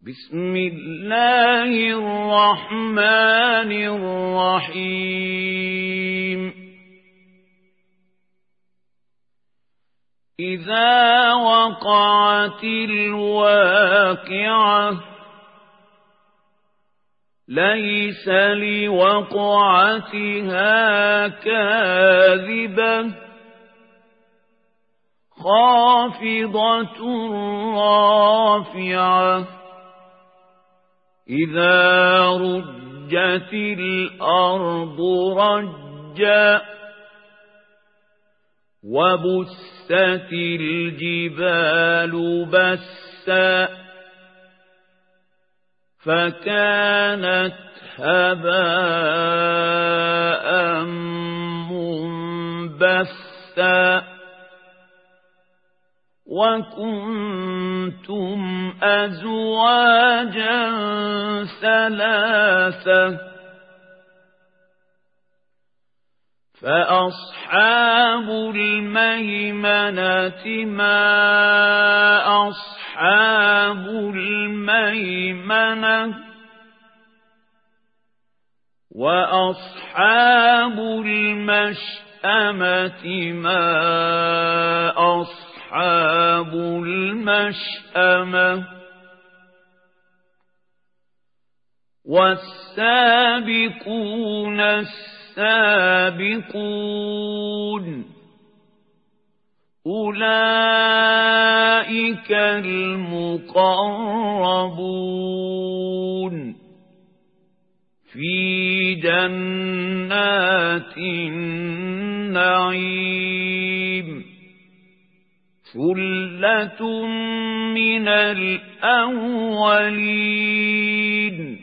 بسم الله الرحمن الرحيم إذا وقعت الواقعة ليس لوقعتها كاذبة خافضة رافعة إذا رجت الأرض رجا وبست الجبال بسا فكانت هباء منبثا وكنتم أزواجا ثلاثة فأصحاب الميمنة ما أصحاب الميمنة وأصحاب المشأمة ما أصحاب المشأمة والسابقون السابقون أولئك المقربون في جنات النعيم ثلة من الأولين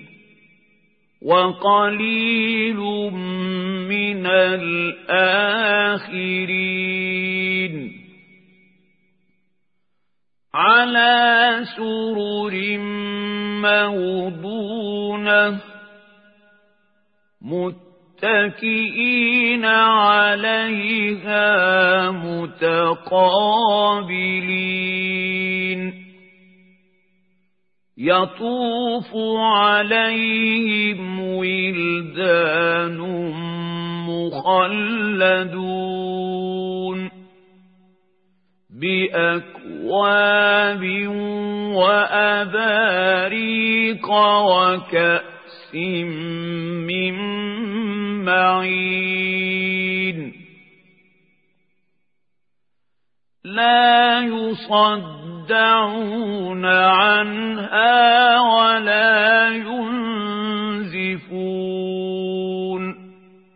وقليل من الآخرين على سرر موضونة متكئين عليها متقابلين يطوف عليهم ولدان مخلدون بأكواب وأباريق وكأس من معين لا يصدعون عنها ولا ينزفون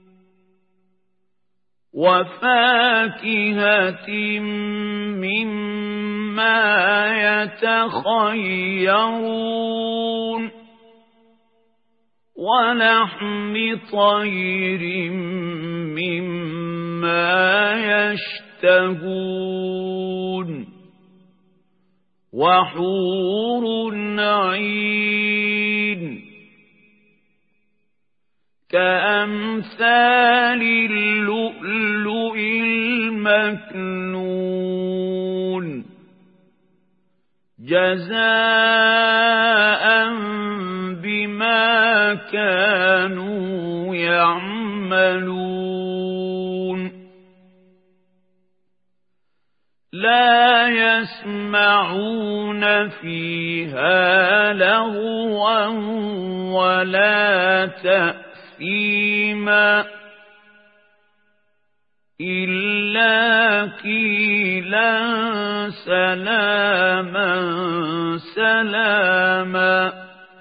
وفاكهة مما يتخيرون ولحم طير مما يشتهون وحور عين كأمثال اللؤلؤ المكنون جزاء بما كانوا يعملون لا يسمعون فيها لغوا ولا تأثيما إلا قيلا سلاما سلاما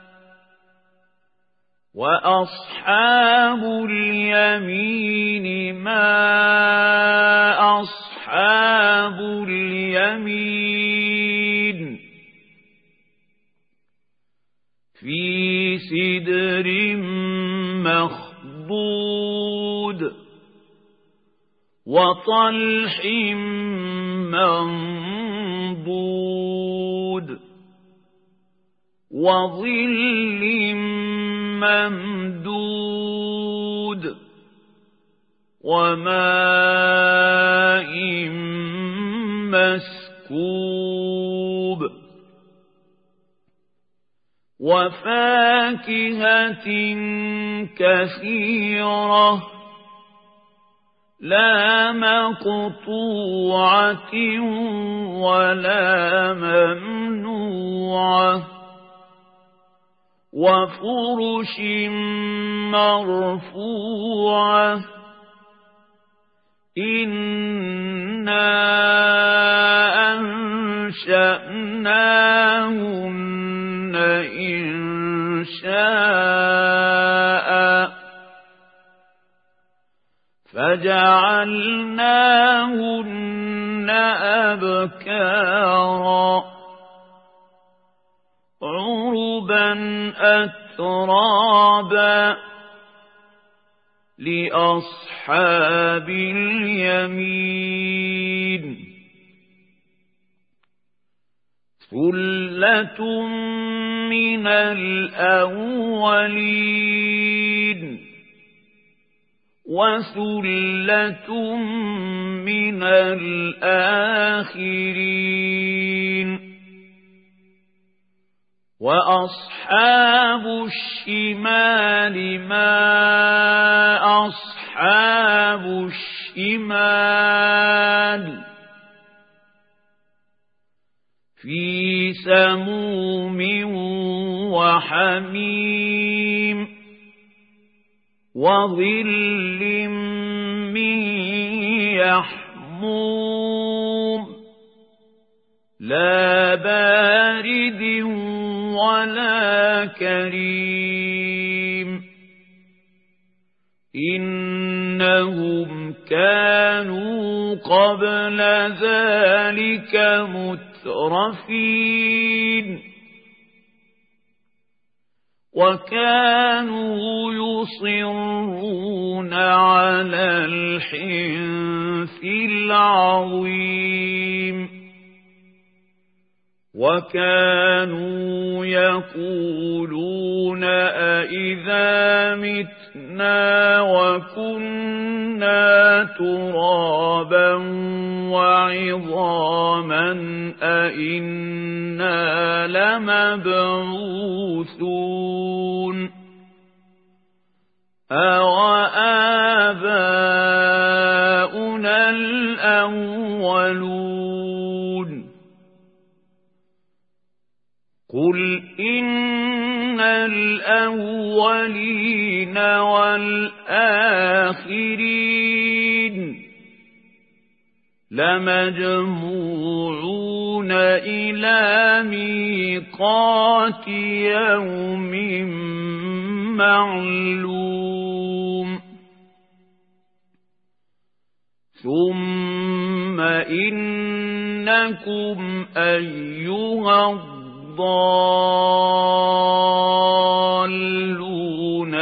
وأصحاب اليمين ما أصحاب اليمين في سدر مخضود وطلح منضود وظل ممدود وماء مسكوب وفاكهة كثيرة لا مقطوعة ولا ممنوعة وفرش مرفوعة إنا أنشأناهن إنشاء فجعلناهن أبكارا عربا أترابا لأصحاب اليمين ثلة من الأولين وثلة من الآخرين وأصحاب الشمال ما أصحاب الشمال في سموم وحميم وظل من يحموم لا بارد ولا كريم إنهم كانوا قبل ذلك مترفين وكانوا يصرون على الحنث العظيم وكانوا يقولون أئذا متنا وكنا ترابا وعظاما أئنا لمبعوثون أوآباؤنا الأولون قل إن الأولين والآخرين لمجموعون إلى ميقات يوم معلوم ثم إنكم أيها الضالون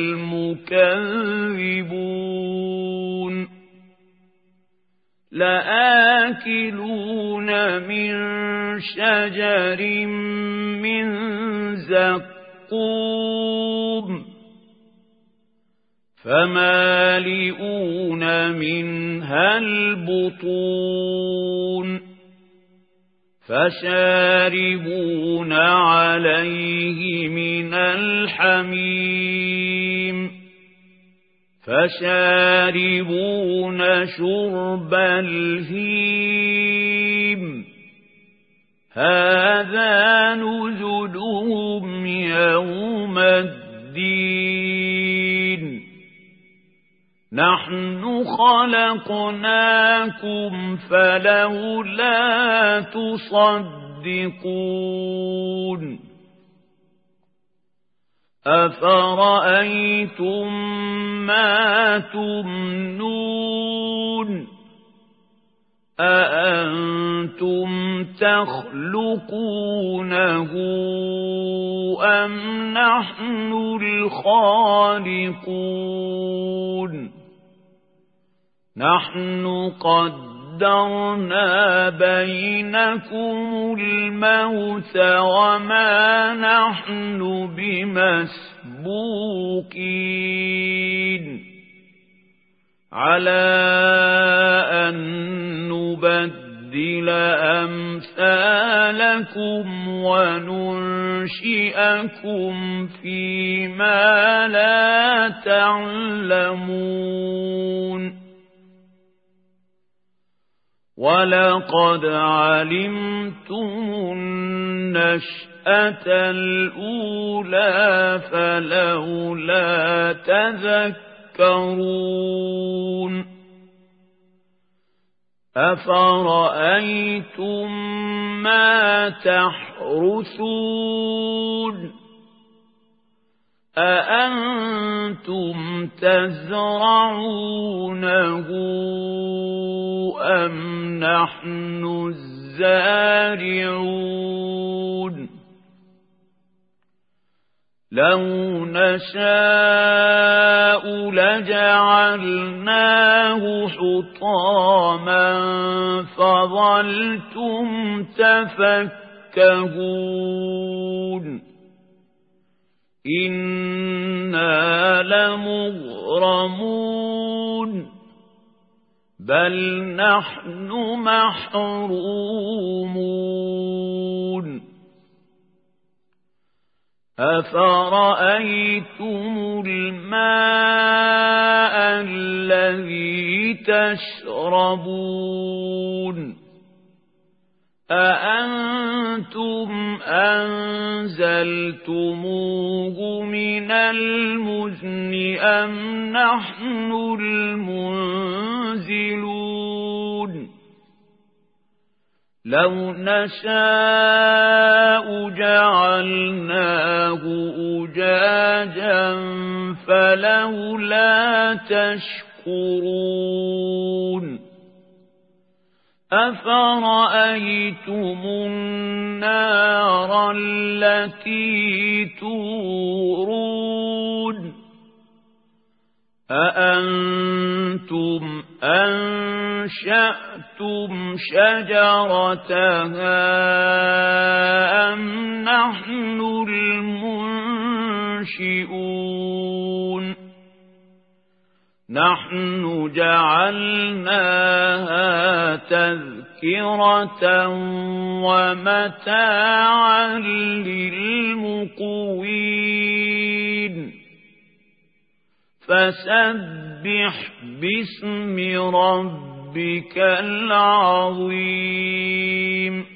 المكذبون لآكلون من شجر من زقوم فمالئون منها البطون فشاربون عليه من الحميم فشاربون شرب الهيم هذا نزلهم يوم الدين نحن خلقناكم فلولا تصدقون أفرأيتم ما تمنون أأنتم تخلقونه أم نحن الخالقون نحن قدرنا بينكم الموت وما نحن بمسبوقين على أن نبدل نُبَدِّلَ أَمْثَالَكُمْ وَنُنشِئَكُمْ فِيمَا لَا تَعْلَمُونَ وَلَقَدْ عَلِمْتُمُ النَّشْأَةَ الْأُولَىٰ فَلَوْلَا تَذَكَّرُونَ أَفَرَأَيْتُم مَّا تَحْرُثُونَ أَأَنتُمْ تَزْرَعُونَهُ أَمْ نَحْنُ الزَّارِعُونَ لَوْ نَشَاءُ لَجَعَلْنَاهُ حُطَامًا فَظَلْتُمْ تَفَكَّهُونَ إِنَّا لَمُغْرَمُونَ بَلْ نَحْنُ مَحْرُومُونَ أَفَرَأَيْتُمُ الْمَاءَ الَّذِي تَشْرَبُونَ أَأَنتُمْ أَنزَلْتُمُوهُ مِنَ الْمُزْنِ أَمْ نَحْنُ الْمُنزِلُونَ لَوْ نَشَاءُ جَعَلْنَاهُ أُجَاجًا فَلَوْلَا تَشْكُرُونَ أَفَرَأَيْتُمُ النَّارَ الَّتِي تُورُونَ أَأَنتُمْ أَنشَأْتُمْ شَجَرَتَهَا أَمْ نَحْنُ الْمُنشِئُونَ نَحْنُ جَعَلْنَاهَا تَذْكِرَةً وَمَتَاعًا لِلْمُقْوِينَ فَسَبِّحْ بِاسْمِ رَبِّكَ الْعَظِيمِ